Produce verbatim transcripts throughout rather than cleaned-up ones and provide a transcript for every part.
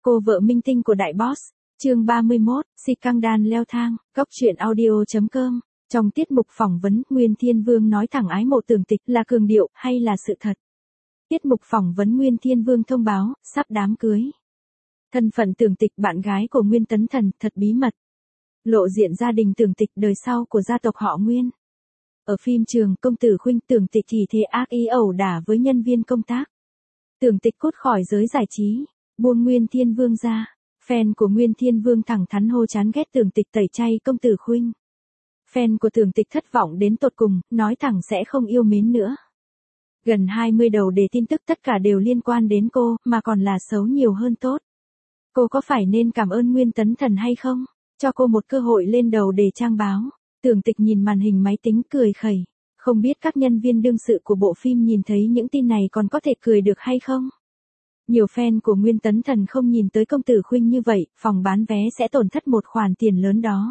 Cô vợ minh tinh của đại boss, chương ba mươi mốt, scandal leo thang, góc truyện audio chấm com. Trong tiết mục phỏng vấn, Nguyên Thiên Vương nói thẳng ái mộ Tưởng Tịch là cường điệu hay là sự thật. Tiết mục phỏng vấn Nguyên Thiên Vương thông báo, sắp đám cưới. Thân phận Tưởng Tịch bạn gái của Nguyên Tấn Thần, thật bí mật. Lộ diện gia đình Tưởng Tịch đời sau của gia tộc họ Nguyên. Ở phim trường, công tử Khuynh Tưởng Tịch thì thế ác ý ẩu đả với nhân viên công tác. Tưởng Tịch cút khỏi giới giải trí, buông Nguyên Thiên Vương ra. Fan của Nguyên Thiên Vương thẳng thắn hô chán ghét Tưởng Tịch tẩy chay công tử Khuynh. Fan của Tưởng Tịch thất vọng đến tột cùng, nói thẳng sẽ không yêu mến nữa. Gần hai mươi đầu đề tin tức tất cả đều liên quan đến cô, mà còn là xấu nhiều hơn tốt. Cô có phải nên cảm ơn Nguyên Tấn Thần hay không? Cho cô một cơ hội lên đầu đề trang báo. Tưởng Tịch nhìn màn hình máy tính cười khẩy. Không biết các nhân viên đương sự của bộ phim nhìn thấy những tin này còn có thể cười được hay không? Nhiều fan của Nguyên Tấn Thần không nhìn tới công tử Khuynh như vậy, phòng bán vé sẽ tổn thất một khoản tiền lớn đó.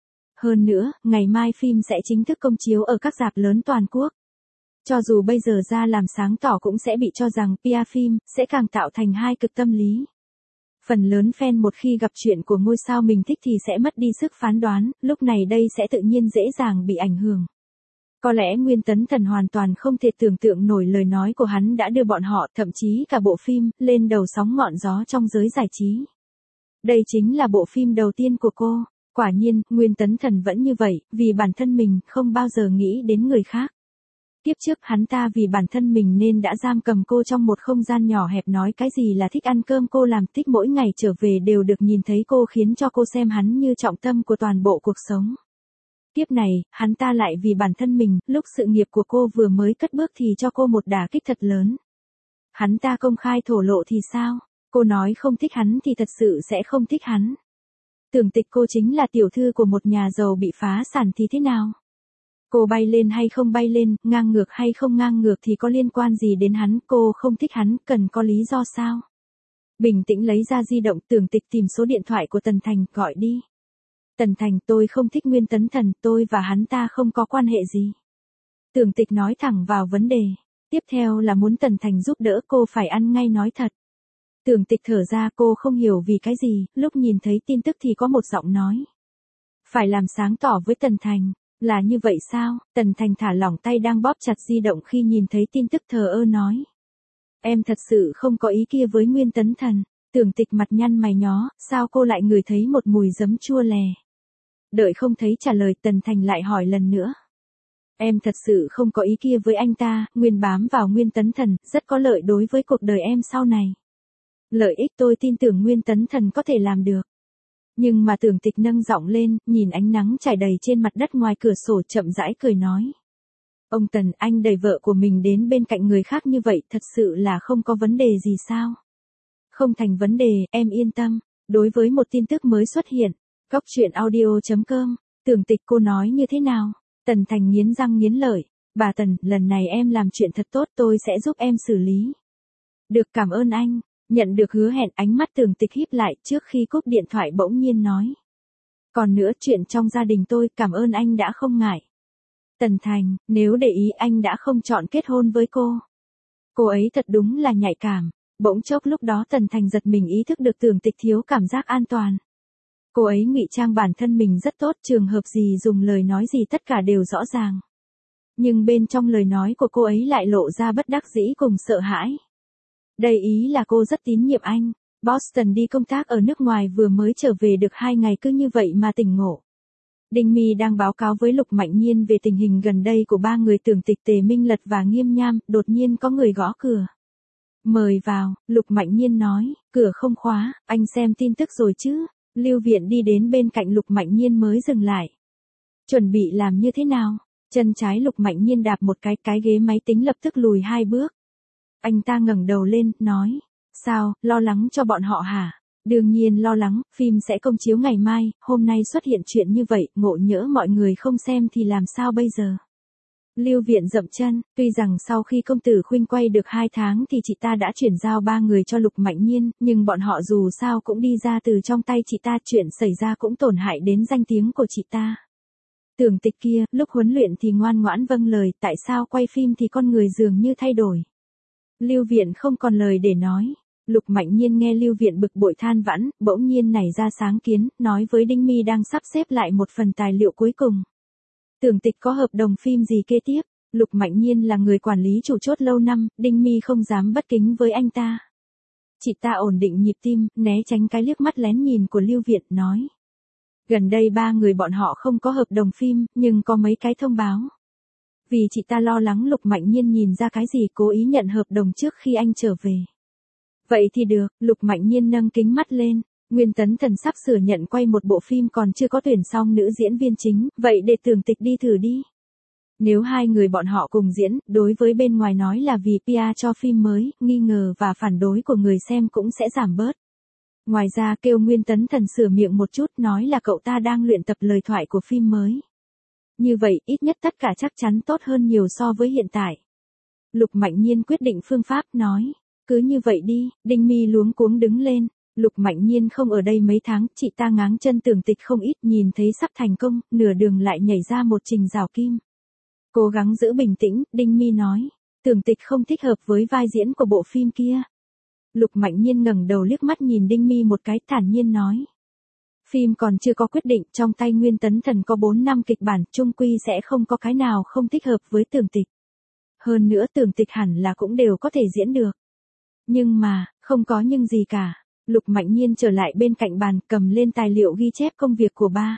Hơn nữa, ngày mai phim sẽ chính thức công chiếu ở các rạp lớn toàn quốc. Cho dù bây giờ ra làm sáng tỏ cũng sẽ bị cho rằng pê e phim sẽ càng tạo thành hai cực tâm lý. Phần lớn fan một khi gặp chuyện của ngôi sao mình thích thì sẽ mất đi sức phán đoán, lúc này đây sẽ tự nhiên dễ dàng bị ảnh hưởng. Có lẽ Nguyên Tấn Thần hoàn toàn không thể tưởng tượng nổi lời nói của hắn đã đưa bọn họ, thậm chí cả bộ phim, lên đầu sóng ngọn gió trong giới giải trí. Đây chính là bộ phim đầu tiên của cô. Quả nhiên, Nguyên Tấn Thần vẫn như vậy, vì bản thân mình, không bao giờ nghĩ đến người khác. Tiếp trước hắn ta vì bản thân mình nên đã giam cầm cô trong một không gian nhỏ hẹp, nói cái gì là thích ăn cơm cô làm, thích mỗi ngày trở về đều được nhìn thấy cô, khiến cho cô xem hắn như trọng tâm của toàn bộ cuộc sống. Tiếp này, hắn ta lại vì bản thân mình, lúc sự nghiệp của cô vừa mới cất bước thì cho cô một đả kích thật lớn. Hắn ta công khai thổ lộ thì sao? Cô nói không thích hắn thì thật sự sẽ không thích hắn. Tưởng Tịch cô chính là tiểu thư của một nhà giàu bị phá sản thì thế nào? Cô bay lên hay không bay lên, ngang ngược hay không ngang ngược thì có liên quan gì đến hắn, cô không thích hắn, cần có lý do sao? Bình tĩnh lấy ra di động, Tưởng Tịch tìm số điện thoại của Tần Thành, gọi đi. Tần Thành, tôi không thích Nguyên Tấn Thần, tôi và hắn ta không có quan hệ gì. Tưởng Tịch nói thẳng vào vấn đề. Tiếp theo là muốn Tần Thành giúp đỡ cô phải ăn ngay nói thật. Tưởng Tịch thở ra, cô không hiểu vì cái gì, lúc nhìn thấy tin tức thì có một giọng nói. Phải làm sáng tỏ với Tần Thành, là như vậy sao? Tần Thành thả lỏng tay đang bóp chặt di động khi nhìn thấy tin tức, thờ ơ nói. Em thật sự không có ý kia với Nguyên Tấn Thần. Tưởng Tịch mặt nhăn mày nhó, sao cô lại ngửi thấy một mùi giấm chua lè. Đợi không thấy trả lời, Tần Thành lại hỏi lần nữa. Em thật sự không có ý kia với anh ta, Nguyên bám vào Nguyên Tấn Thần, rất có lợi đối với cuộc đời em sau này. Lợi ích tôi tin tưởng Nguyên Tấn Thần có thể làm được. Nhưng mà Tưởng Tịch nâng giọng lên, nhìn ánh nắng trải đầy trên mặt đất ngoài cửa sổ, chậm rãi cười nói. Ông Tần, anh đẩy vợ của mình đến bên cạnh người khác như vậy, thật sự là không có vấn đề gì sao? Không thành vấn đề, em yên tâm. Đối với một tin tức mới xuất hiện, góc truyện audio chấm com, Tưởng Tịch cô nói như thế nào? Tần Thành nghiến răng nghiến lợi. Bà Tần, lần này em làm chuyện thật tốt, tôi sẽ giúp em xử lý. Được, cảm ơn anh. Nhận được hứa hẹn, ánh mắt Tưởng Tịch híp lại, trước khi cúp điện thoại bỗng nhiên nói. Còn nữa, chuyện trong gia đình tôi, cảm ơn anh đã không ngại. Tần Thành, nếu để ý anh đã không chọn kết hôn với cô. Cô ấy thật đúng là nhạy cảm. Bỗng chốc lúc đó Tần Thành giật mình, ý thức được Tưởng Tịch thiếu cảm giác an toàn. Cô ấy ngụy trang bản thân mình rất tốt, trường hợp gì dùng lời nói gì tất cả đều rõ ràng. Nhưng bên trong lời nói của cô ấy lại lộ ra bất đắc dĩ cùng sợ hãi. Đây ý là cô rất tín nhiệm anh. Boston đi công tác ở nước ngoài vừa mới trở về được hai ngày, cứ như vậy mà tỉnh ngộ. Đinh Mi đang báo cáo với Lục Mạnh Nhiên về tình hình gần đây của ba người Tưởng Tịch, Tề Minh Lật và Nghiêm Nham, đột nhiên có người gõ cửa. Mời vào, Lục Mạnh Nhiên nói, cửa không khóa, anh xem tin tức rồi chứ? Lưu Viện đi đến bên cạnh Lục Mạnh Nhiên mới dừng lại. Chuẩn bị làm như thế nào? Chân trái Lục Mạnh Nhiên đạp một cái, cái ghế máy tính lập tức lùi hai bước. Anh ta ngẩng đầu lên, nói, sao, lo lắng cho bọn họ hả? Đương nhiên lo lắng, phim sẽ công chiếu ngày mai, hôm nay xuất hiện chuyện như vậy, ngộ nhỡ mọi người không xem thì làm sao bây giờ? Lưu Viện dậm chân, tuy rằng sau khi công tử Khuynh quay được hai tháng thì chị ta đã chuyển giao ba người cho Lục Mạnh Nhiên, nhưng bọn họ dù sao cũng đi ra từ trong tay chị ta, chuyện xảy ra cũng tổn hại đến danh tiếng của chị ta. Tưởng Tịch kia, lúc huấn luyện thì ngoan ngoãn vâng lời, tại sao quay phim thì con người dường như thay đổi? Lưu Viện không còn lời để nói. Lục Mạnh Nhiên nghe Lưu Viện bực bội than vãn, bỗng nhiên nảy ra sáng kiến, nói với Đinh Mi đang sắp xếp lại một phần tài liệu cuối cùng. Tưởng Tịch có hợp đồng phim gì kế tiếp? Lục Mạnh Nhiên là người quản lý chủ chốt lâu năm, Đinh Mi không dám bất kính với anh ta. Chị ta ổn định nhịp tim, né tránh cái liếc mắt lén nhìn của Lưu Viện, nói. Gần đây ba người bọn họ không có hợp đồng phim, nhưng có mấy cái thông báo. Vì chị ta lo lắng Lục Mạnh Nhiên nhìn ra cái gì cố ý nhận hợp đồng trước khi anh trở về. Vậy thì được, Lục Mạnh Nhiên nâng kính mắt lên. Nguyên Tấn Thần sắp sửa nhận quay một bộ phim còn chưa có tuyển xong nữ diễn viên chính, vậy để Tưởng Tịch đi thử đi. Nếu hai người bọn họ cùng diễn, đối với bên ngoài nói là vì pê e cho phim mới, nghi ngờ và phản đối của người xem cũng sẽ giảm bớt. Ngoài ra kêu Nguyên Tấn Thần sửa miệng một chút, nói là cậu ta đang luyện tập lời thoại của phim mới. Như vậy, ít nhất tất cả chắc chắn tốt hơn nhiều so với hiện tại. Lục Mạnh Nhiên quyết định phương pháp, nói. Cứ như vậy đi. Đinh Mi luống cuống đứng lên. Lục Mạnh Nhiên không ở đây mấy tháng, chị ta ngáng chân Tưởng Tịch không ít, nhìn thấy sắp thành công, nửa đường lại nhảy ra một trình rào kim. Cố gắng giữ bình tĩnh, Đinh Mi nói. Tưởng Tịch không thích hợp với vai diễn của bộ phim kia. Lục Mạnh Nhiên ngẩng đầu liếc mắt nhìn Đinh Mi một cái, thản nhiên nói. Phim còn chưa có quyết định, trong tay Nguyên Tấn Thần có bốn năm kịch bản, chung quy sẽ không có cái nào không thích hợp với Tưởng Tịch. Hơn nữa Tưởng Tịch hẳn là cũng đều có thể diễn được. Nhưng mà, không có nhưng gì cả. Lục Mạnh Nhiên trở lại bên cạnh bàn, cầm lên tài liệu ghi chép công việc của ba.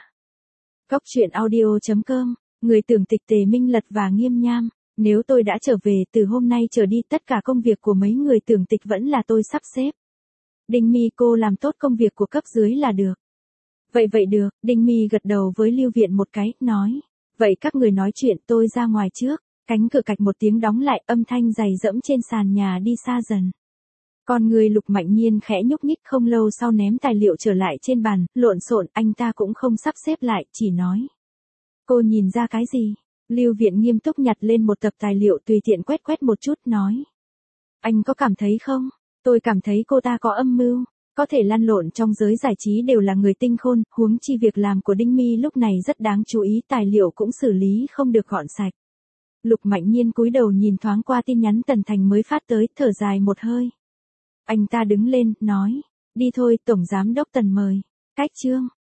Cóc truyện audio chấm com, người Tưởng Tịch Tề Minh Lật và Nghiêm Nham. Nếu tôi đã trở về từ hôm nay trở đi, tất cả công việc của mấy người Tưởng Tịch vẫn là tôi sắp xếp. Đinh Mi cô làm tốt công việc của cấp dưới là được. Vậy vậy được, Đinh Mi gật đầu với Lưu Viện một cái, nói. Vậy các người nói chuyện, tôi ra ngoài trước. Cánh cửa cạch một tiếng đóng lại, âm thanh dày dẫm trên sàn nhà đi xa dần. Con người Lục Mạnh Nhiên khẽ nhúc nhích, không lâu sau ném tài liệu trở lại trên bàn, lộn xộn, anh ta cũng không sắp xếp lại, chỉ nói. Cô nhìn ra cái gì? Lưu Viện nghiêm túc nhặt lên một tập tài liệu tùy tiện quét quét một chút, nói. Anh có cảm thấy không? Tôi cảm thấy cô ta có âm mưu. Có thể lăn lộn trong giới giải trí đều là người tinh khôn, huống chi việc làm của Đinh Mi lúc này rất đáng chú ý, tài liệu cũng xử lý không được gọn sạch. Lục Mạnh Nhiên cúi đầu nhìn thoáng qua tin nhắn Tần Thành mới phát tới, thở dài một hơi. Anh ta đứng lên, nói, đi thôi, Tổng Giám Đốc Tần mời. Cách chương.